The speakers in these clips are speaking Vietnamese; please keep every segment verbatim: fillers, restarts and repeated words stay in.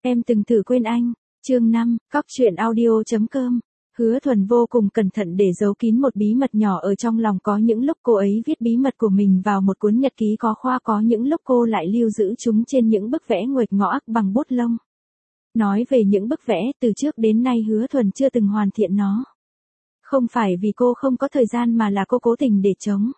Em từng thử quên anh. Chương năm, cóc truyện audio.com. Hứa Thuần vô cùng cẩn thận để giấu kín một bí mật nhỏ ở trong lòng, có những lúc cô ấy viết bí mật của mình vào một cuốn nhật ký có khoa, có những lúc cô lại lưu giữ chúng trên những bức vẽ nguệch ngoạc bằng bút lông. Nói về những bức vẽ, từ trước đến nay Hứa Thuần chưa từng hoàn thiện nó. Không phải vì cô không có thời gian mà là cô cố tình để trống.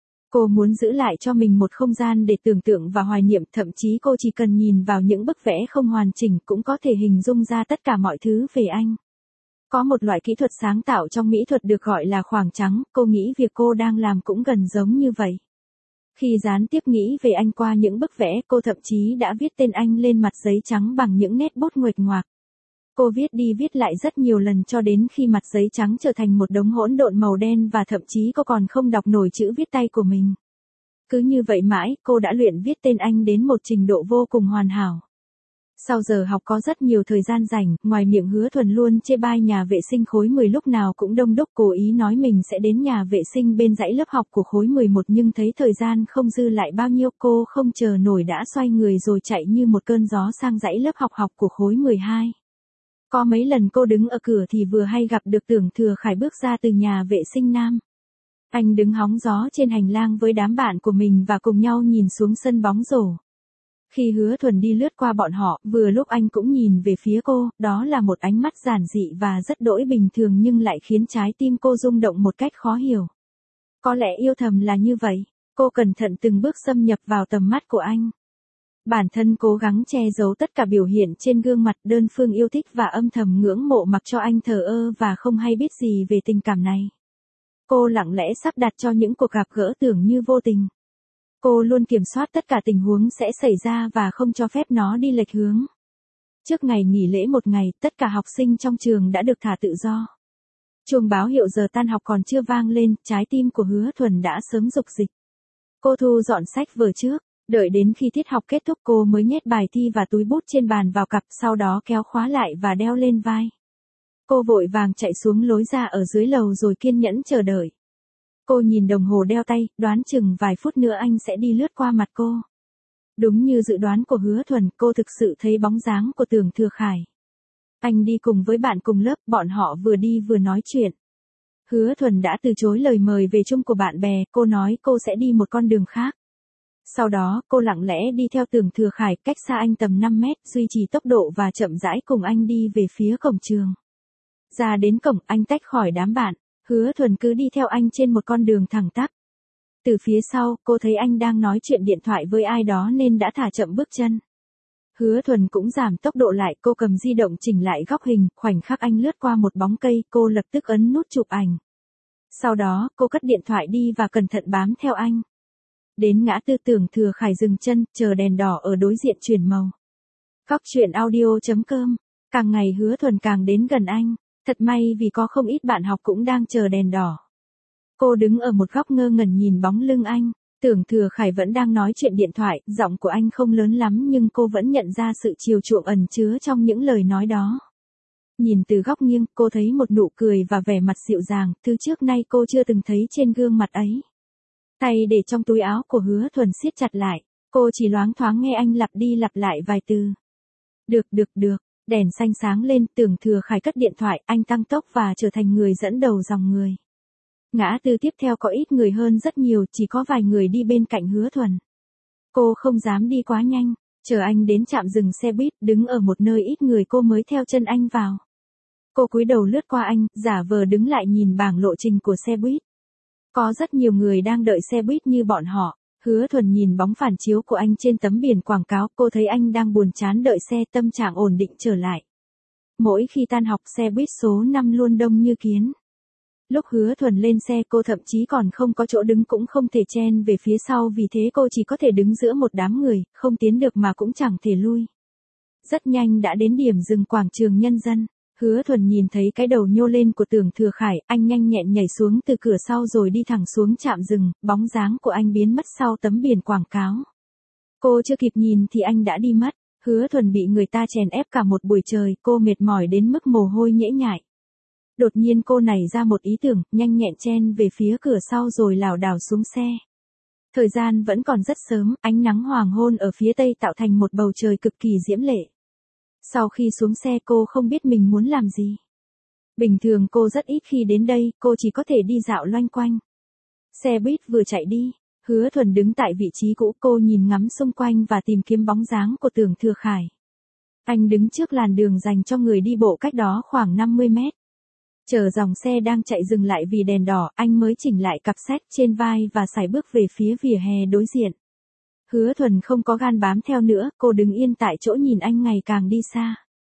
Cô muốn giữ lại cho mình một không gian để tưởng tượng và hoài niệm, thậm chí cô chỉ cần nhìn vào những bức vẽ không hoàn chỉnh cũng có thể hình dung ra tất cả mọi thứ về anh. Có một loại kỹ thuật sáng tạo trong mỹ thuật được gọi là khoảng trắng, cô nghĩ việc cô đang làm cũng gần giống như vậy. Khi gián tiếp nghĩ về anh qua những bức vẽ, cô thậm chí đã viết tên anh lên mặt giấy trắng bằng những nét bút nguệch ngoạc. Cô viết đi viết lại rất nhiều lần cho đến khi mặt giấy trắng trở thành một đống hỗn độn màu đen và thậm chí cô còn không đọc nổi chữ viết tay của mình. Cứ như vậy mãi, cô đã luyện viết tên anh đến một trình độ vô cùng hoàn hảo. Sau giờ học có rất nhiều thời gian rảnh, ngoài miệng Hứa Thuần luôn chê bai nhà vệ sinh khối mười lúc nào cũng đông đúc, cố ý nói mình sẽ đến nhà vệ sinh bên dãy lớp học của khối mười một, nhưng thấy thời gian không dư lại bao nhiêu, cô không chờ nổi đã xoay người rồi chạy như một cơn gió sang dãy lớp học học của khối mười hai. Có mấy lần cô đứng ở cửa thì vừa hay gặp được Tưởng Thừa Khải bước ra từ nhà vệ sinh nam. Anh đứng hóng gió trên hành lang với đám bạn của mình và cùng nhau nhìn xuống sân bóng rổ. Khi Hứa Thuần đi lướt qua bọn họ, vừa lúc anh cũng nhìn về phía cô, đó là một ánh mắt giản dị và rất đỗi bình thường nhưng lại khiến trái tim cô rung động một cách khó hiểu. Có lẽ yêu thầm là như vậy, cô cẩn thận từng bước xâm nhập vào tầm mắt của anh. Bản thân cố gắng che giấu tất cả biểu hiện trên gương mặt, đơn phương yêu thích và âm thầm ngưỡng mộ, mặc cho anh thờ ơ và không hay biết gì về tình cảm này. Cô lặng lẽ sắp đặt cho những cuộc gặp gỡ tưởng như vô tình. Cô luôn kiểm soát tất cả tình huống sẽ xảy ra và không cho phép nó đi lệch hướng. Trước ngày nghỉ lễ một ngày, tất cả học sinh trong trường đã được thả tự do. Chuông báo hiệu giờ tan học còn chưa vang lên, trái tim của Hứa Thuần đã sớm rục dịch. Cô thu dọn sách vở trước. Đợi đến khi tiết học kết thúc cô mới nhét bài thi và túi bút trên bàn vào cặp, sau đó kéo khóa lại và đeo lên vai. Cô vội vàng chạy xuống lối ra ở dưới lầu rồi kiên nhẫn chờ đợi. Cô nhìn đồng hồ đeo tay, đoán chừng vài phút nữa anh sẽ đi lướt qua mặt cô. Đúng như dự đoán của Hứa Thuần, cô thực sự thấy bóng dáng của Tưởng Thừa Khải. Anh đi cùng với bạn cùng lớp, bọn họ vừa đi vừa nói chuyện. Hứa Thuần đã từ chối lời mời về chung của bạn bè, cô nói cô sẽ đi một con đường khác. Sau đó, cô lặng lẽ đi theo Tưởng Thừa Khải, cách xa anh tầm năm mét, duy trì tốc độ và chậm rãi cùng anh đi về phía cổng trường. Ra đến cổng, anh tách khỏi đám bạn, Hứa Thuần cứ đi theo anh trên một con đường thẳng tắp. Từ phía sau, cô thấy anh đang nói chuyện điện thoại với ai đó nên đã thả chậm bước chân. Hứa Thuần cũng giảm tốc độ lại, cô cầm di động chỉnh lại góc hình, khoảnh khắc anh lướt qua một bóng cây, cô lập tức ấn nút chụp ảnh. Sau đó, cô cất điện thoại đi và cẩn thận bám theo anh. Đến ngã tư Tưởng Thừa Khải dừng chân, chờ đèn đỏ ở đối diện chuyển màu. Cóc truyện audio.com. Càng ngày Hứa Thuần càng đến gần anh. Thật may vì có không ít bạn học cũng đang chờ đèn đỏ. Cô đứng ở một góc ngơ ngẩn nhìn bóng lưng anh. Tưởng Thừa Khải vẫn đang nói chuyện điện thoại, giọng của anh không lớn lắm nhưng cô vẫn nhận ra sự chiều chuộng ẩn chứa trong những lời nói đó. Nhìn từ góc nghiêng, cô thấy một nụ cười và vẻ mặt dịu dàng, thứ trước nay cô chưa từng thấy trên gương mặt ấy. Tay để trong túi áo của Hứa Thuần siết chặt lại, cô chỉ loáng thoáng nghe anh lặp đi lặp lại vài từ. Được được được, đèn xanh sáng lên, Tưởng Thừa Khải cất điện thoại, anh tăng tốc và trở thành người dẫn đầu dòng người. Ngã tư tiếp theo có ít người hơn rất nhiều, chỉ có vài người đi bên cạnh Hứa Thuần. Cô không dám đi quá nhanh, chờ anh đến trạm dừng xe buýt, đứng ở một nơi ít người cô mới theo chân anh vào. Cô cúi đầu lướt qua anh, giả vờ đứng lại nhìn bảng lộ trình của xe buýt. Có rất nhiều người đang đợi xe buýt như bọn họ. Hứa Thuần nhìn bóng phản chiếu của anh trên tấm biển quảng cáo, cô thấy anh đang buồn chán đợi xe, tâm trạng ổn định trở lại. Mỗi khi tan học xe buýt số năm luôn đông như kiến. Lúc Hứa Thuần lên xe cô thậm chí còn không có chỗ đứng cũng không thể chen về phía sau, vì thế cô chỉ có thể đứng giữa một đám người, không tiến được mà cũng chẳng thể lui. Rất nhanh đã đến điểm dừng quảng trường Nhân dân. Hứa Thuần nhìn thấy cái đầu nhô lên của Tưởng Thừa Khải, anh nhanh nhẹn nhảy xuống từ cửa sau rồi đi thẳng xuống trạm dừng, bóng dáng của anh biến mất sau tấm biển quảng cáo. Cô chưa kịp nhìn thì anh đã đi mất. Hứa Thuần bị người ta chèn ép cả một buổi trời, cô mệt mỏi đến mức mồ hôi nhễ nhại. Đột nhiên cô nảy ra một ý tưởng, nhanh nhẹn chen về phía cửa sau rồi lảo đảo xuống xe. Thời gian vẫn còn rất sớm, ánh nắng hoàng hôn ở phía tây tạo thành một bầu trời cực kỳ diễm lệ. Sau khi xuống xe cô không biết mình muốn làm gì. Bình thường cô rất ít khi đến đây, cô chỉ có thể đi dạo loanh quanh. Xe buýt vừa chạy đi, Hứa Thuần đứng tại vị trí cũ, cô nhìn ngắm xung quanh và tìm kiếm bóng dáng của Tưởng Thừa Khải. Anh đứng trước làn đường dành cho người đi bộ cách đó khoảng năm mươi mét. Chờ dòng xe đang chạy dừng lại vì đèn đỏ, anh mới chỉnh lại cặp sách trên vai và sải bước về phía vỉa hè đối diện. Hứa Thuần không có gan bám theo nữa, cô đứng yên tại chỗ nhìn anh ngày càng đi xa.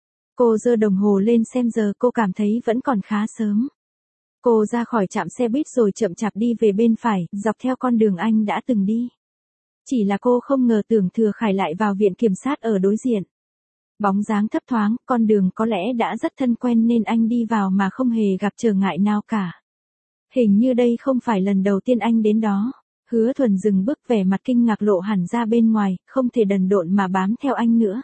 Cô giơ đồng hồ lên xem giờ, cô cảm thấy vẫn còn khá sớm. Cô ra khỏi trạm xe buýt rồi chậm chạp đi về bên phải, dọc theo con đường anh đã từng đi. Chỉ là cô không ngờ Tưởng Thừa Khải lại vào viện kiểm sát ở đối diện. Bóng dáng thấp thoáng, con đường có lẽ đã rất thân quen nên anh đi vào mà không hề gặp trở ngại nào cả. Hình như đây không phải lần đầu tiên anh đến đó. Hứa Thuần dừng bước, vẻ mặt kinh ngạc lộ hẳn ra bên ngoài, không thể đần độn mà bám theo anh nữa.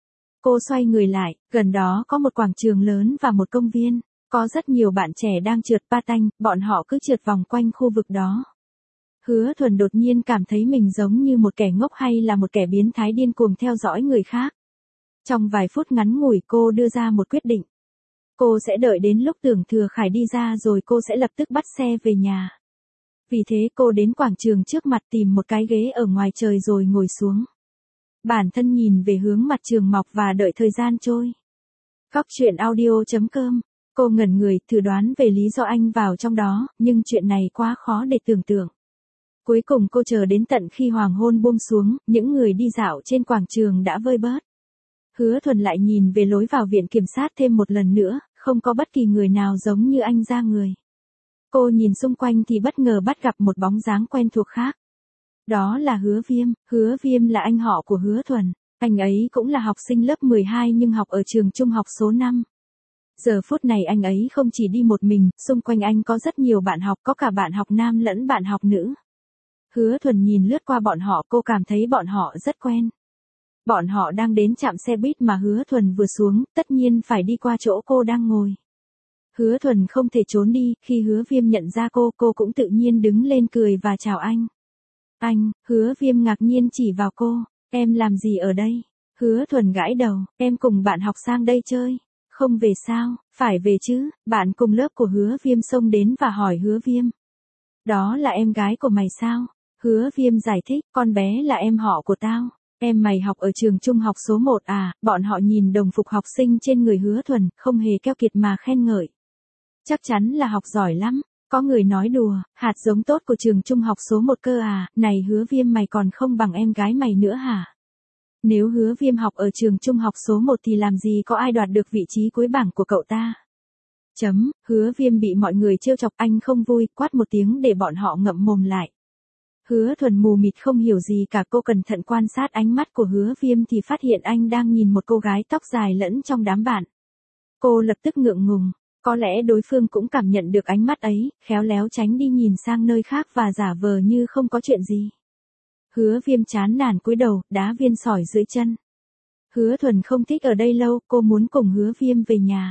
Cô xoay người lại, gần đó có một quảng trường lớn và một công viên. Có rất nhiều bạn trẻ đang trượt patin, bọn họ cứ trượt vòng quanh khu vực đó. Hứa Thuần đột nhiên cảm thấy mình giống như một kẻ ngốc hay là một kẻ biến thái điên cuồng theo dõi người khác. Trong vài phút ngắn ngủi cô đưa ra một quyết định. Cô sẽ đợi đến lúc Tưởng Thừa Khải đi ra rồi cô sẽ lập tức bắt xe về nhà. Vì thế cô đến quảng trường trước mặt tìm một cái ghế ở ngoài trời rồi ngồi xuống. Bản thân nhìn về hướng mặt trường mọc và đợi thời gian trôi. Góc truyện audio chấm com. Cô ngẩn người, thử đoán về lý do anh vào trong đó, nhưng chuyện này quá khó để tưởng tượng. Cuối cùng cô chờ đến tận khi hoàng hôn buông xuống, những người đi dạo trên quảng trường đã vơi bớt. Hứa Thuần lại nhìn về lối vào viện kiểm sát thêm một lần nữa, không có bất kỳ người nào giống như anh ra người. Cô nhìn xung quanh thì bất ngờ bắt gặp một bóng dáng quen thuộc khác. Đó là Hứa Viêm, Hứa Viêm là anh họ của Hứa Thuần. Anh ấy cũng là học sinh lớp mười hai nhưng học ở trường trung học số năm. Giờ phút này anh ấy không chỉ đi một mình, xung quanh anh có rất nhiều bạn học, có cả bạn học nam lẫn bạn học nữ. Hứa Thuần nhìn lướt qua bọn họ, cô cảm thấy bọn họ rất quen. Bọn họ đang đến trạm xe buýt mà Hứa Thuần vừa xuống, tất nhiên phải đi qua chỗ cô đang ngồi. Hứa Thuần không thể trốn đi, khi Hứa Viêm nhận ra cô, cô cũng tự nhiên đứng lên cười và chào anh. Anh, Hứa Viêm ngạc nhiên chỉ vào cô, em làm gì ở đây? Hứa Thuần gãi đầu, em cùng bạn học sang đây chơi. Không về sao, phải về chứ, bạn cùng lớp của Hứa Viêm xông đến và hỏi Hứa Viêm. Đó là em gái của mày sao? Hứa Viêm giải thích, con bé là em họ của tao. Em mày học ở trường trung học số một à? Bọn họ nhìn đồng phục học sinh trên người Hứa Thuần, không hề keo kiệt mà khen ngợi. Chắc chắn là học giỏi lắm. Có người nói đùa, hạt giống tốt của trường trung học số một cơ à? Này Hứa Viêm, mày còn không bằng em gái mày nữa hả? Nếu Hứa Viêm học ở trường trung học số một thì làm gì có ai đoạt được vị trí cuối bảng của cậu ta? Chấm, Hứa Viêm bị mọi người trêu chọc, anh không vui, quát một tiếng để bọn họ ngậm mồm lại. Hứa Thuần mù mịt không hiểu gì cả, cô cẩn thận quan sát ánh mắt của Hứa Viêm thì phát hiện anh đang nhìn một cô gái tóc dài lẫn trong đám bạn. Cô lập tức ngượng ngùng, có lẽ đối phương cũng cảm nhận được ánh mắt ấy, khéo léo tránh đi nhìn sang nơi khác và giả vờ như không có chuyện gì. Hứa Viêm chán nản cúi đầu, đá viên sỏi dưới chân. Hứa Thuần không thích ở đây lâu, cô muốn cùng Hứa Viêm về nhà.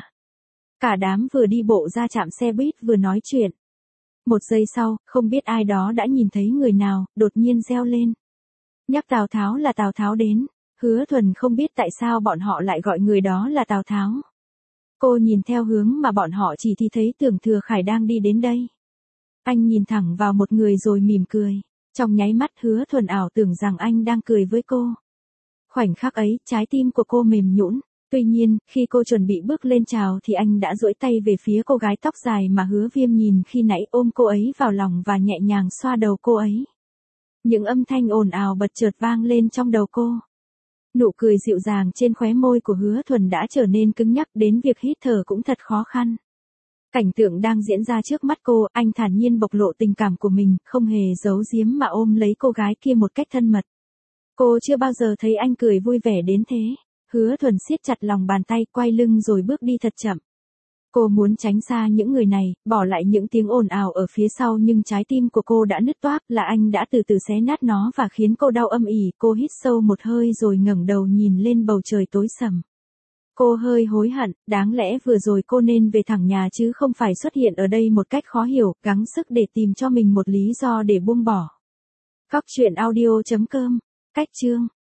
Cả đám vừa đi bộ ra trạm xe buýt vừa nói chuyện. Một giây sau, không biết ai đó đã nhìn thấy người nào, đột nhiên reo lên. Nhắc Tào Tháo là Tào Tháo đến. Hứa Thuần không biết tại sao bọn họ lại gọi người đó là Tào Tháo. Cô nhìn theo hướng mà bọn họ chỉ thì thấy Tưởng Thừa Khải đang đi đến đây. Anh nhìn thẳng vào một người rồi mỉm cười. Trong nháy mắt Hứa Thuần ảo tưởng rằng anh đang cười với cô. Khoảnh khắc ấy, trái tim của cô mềm nhũn. Tuy nhiên, khi cô chuẩn bị bước lên chào thì anh đã duỗi tay về phía cô gái tóc dài mà Hứa Viêm nhìn khi nãy, ôm cô ấy vào lòng và nhẹ nhàng xoa đầu cô ấy. Những âm thanh ồn ào bật chợt vang lên trong đầu cô. Nụ cười dịu dàng trên khóe môi của Hứa Thuần đã trở nên cứng nhắc, đến việc hít thở cũng thật khó khăn. Cảnh tượng đang diễn ra trước mắt cô, anh thản nhiên bộc lộ tình cảm của mình, không hề giấu giếm mà ôm lấy cô gái kia một cách thân mật. Cô chưa bao giờ thấy anh cười vui vẻ đến thế. Hứa Thuần siết chặt lòng bàn tay, quay lưng rồi bước đi thật chậm. Cô muốn tránh xa những người này, bỏ lại những tiếng ồn ào ở phía sau, nhưng trái tim của cô đã nứt toác, là anh đã từ từ xé nát nó và khiến cô đau âm ỉ. Cô hít sâu một hơi rồi ngẩng đầu nhìn lên bầu trời tối sầm. Cô hơi hối hận, đáng lẽ vừa rồi cô nên về thẳng nhà chứ không phải xuất hiện ở đây một cách khó hiểu, gắng sức để tìm cho mình một lý do để buông bỏ. Góc truyện audio chấm com. Cách chương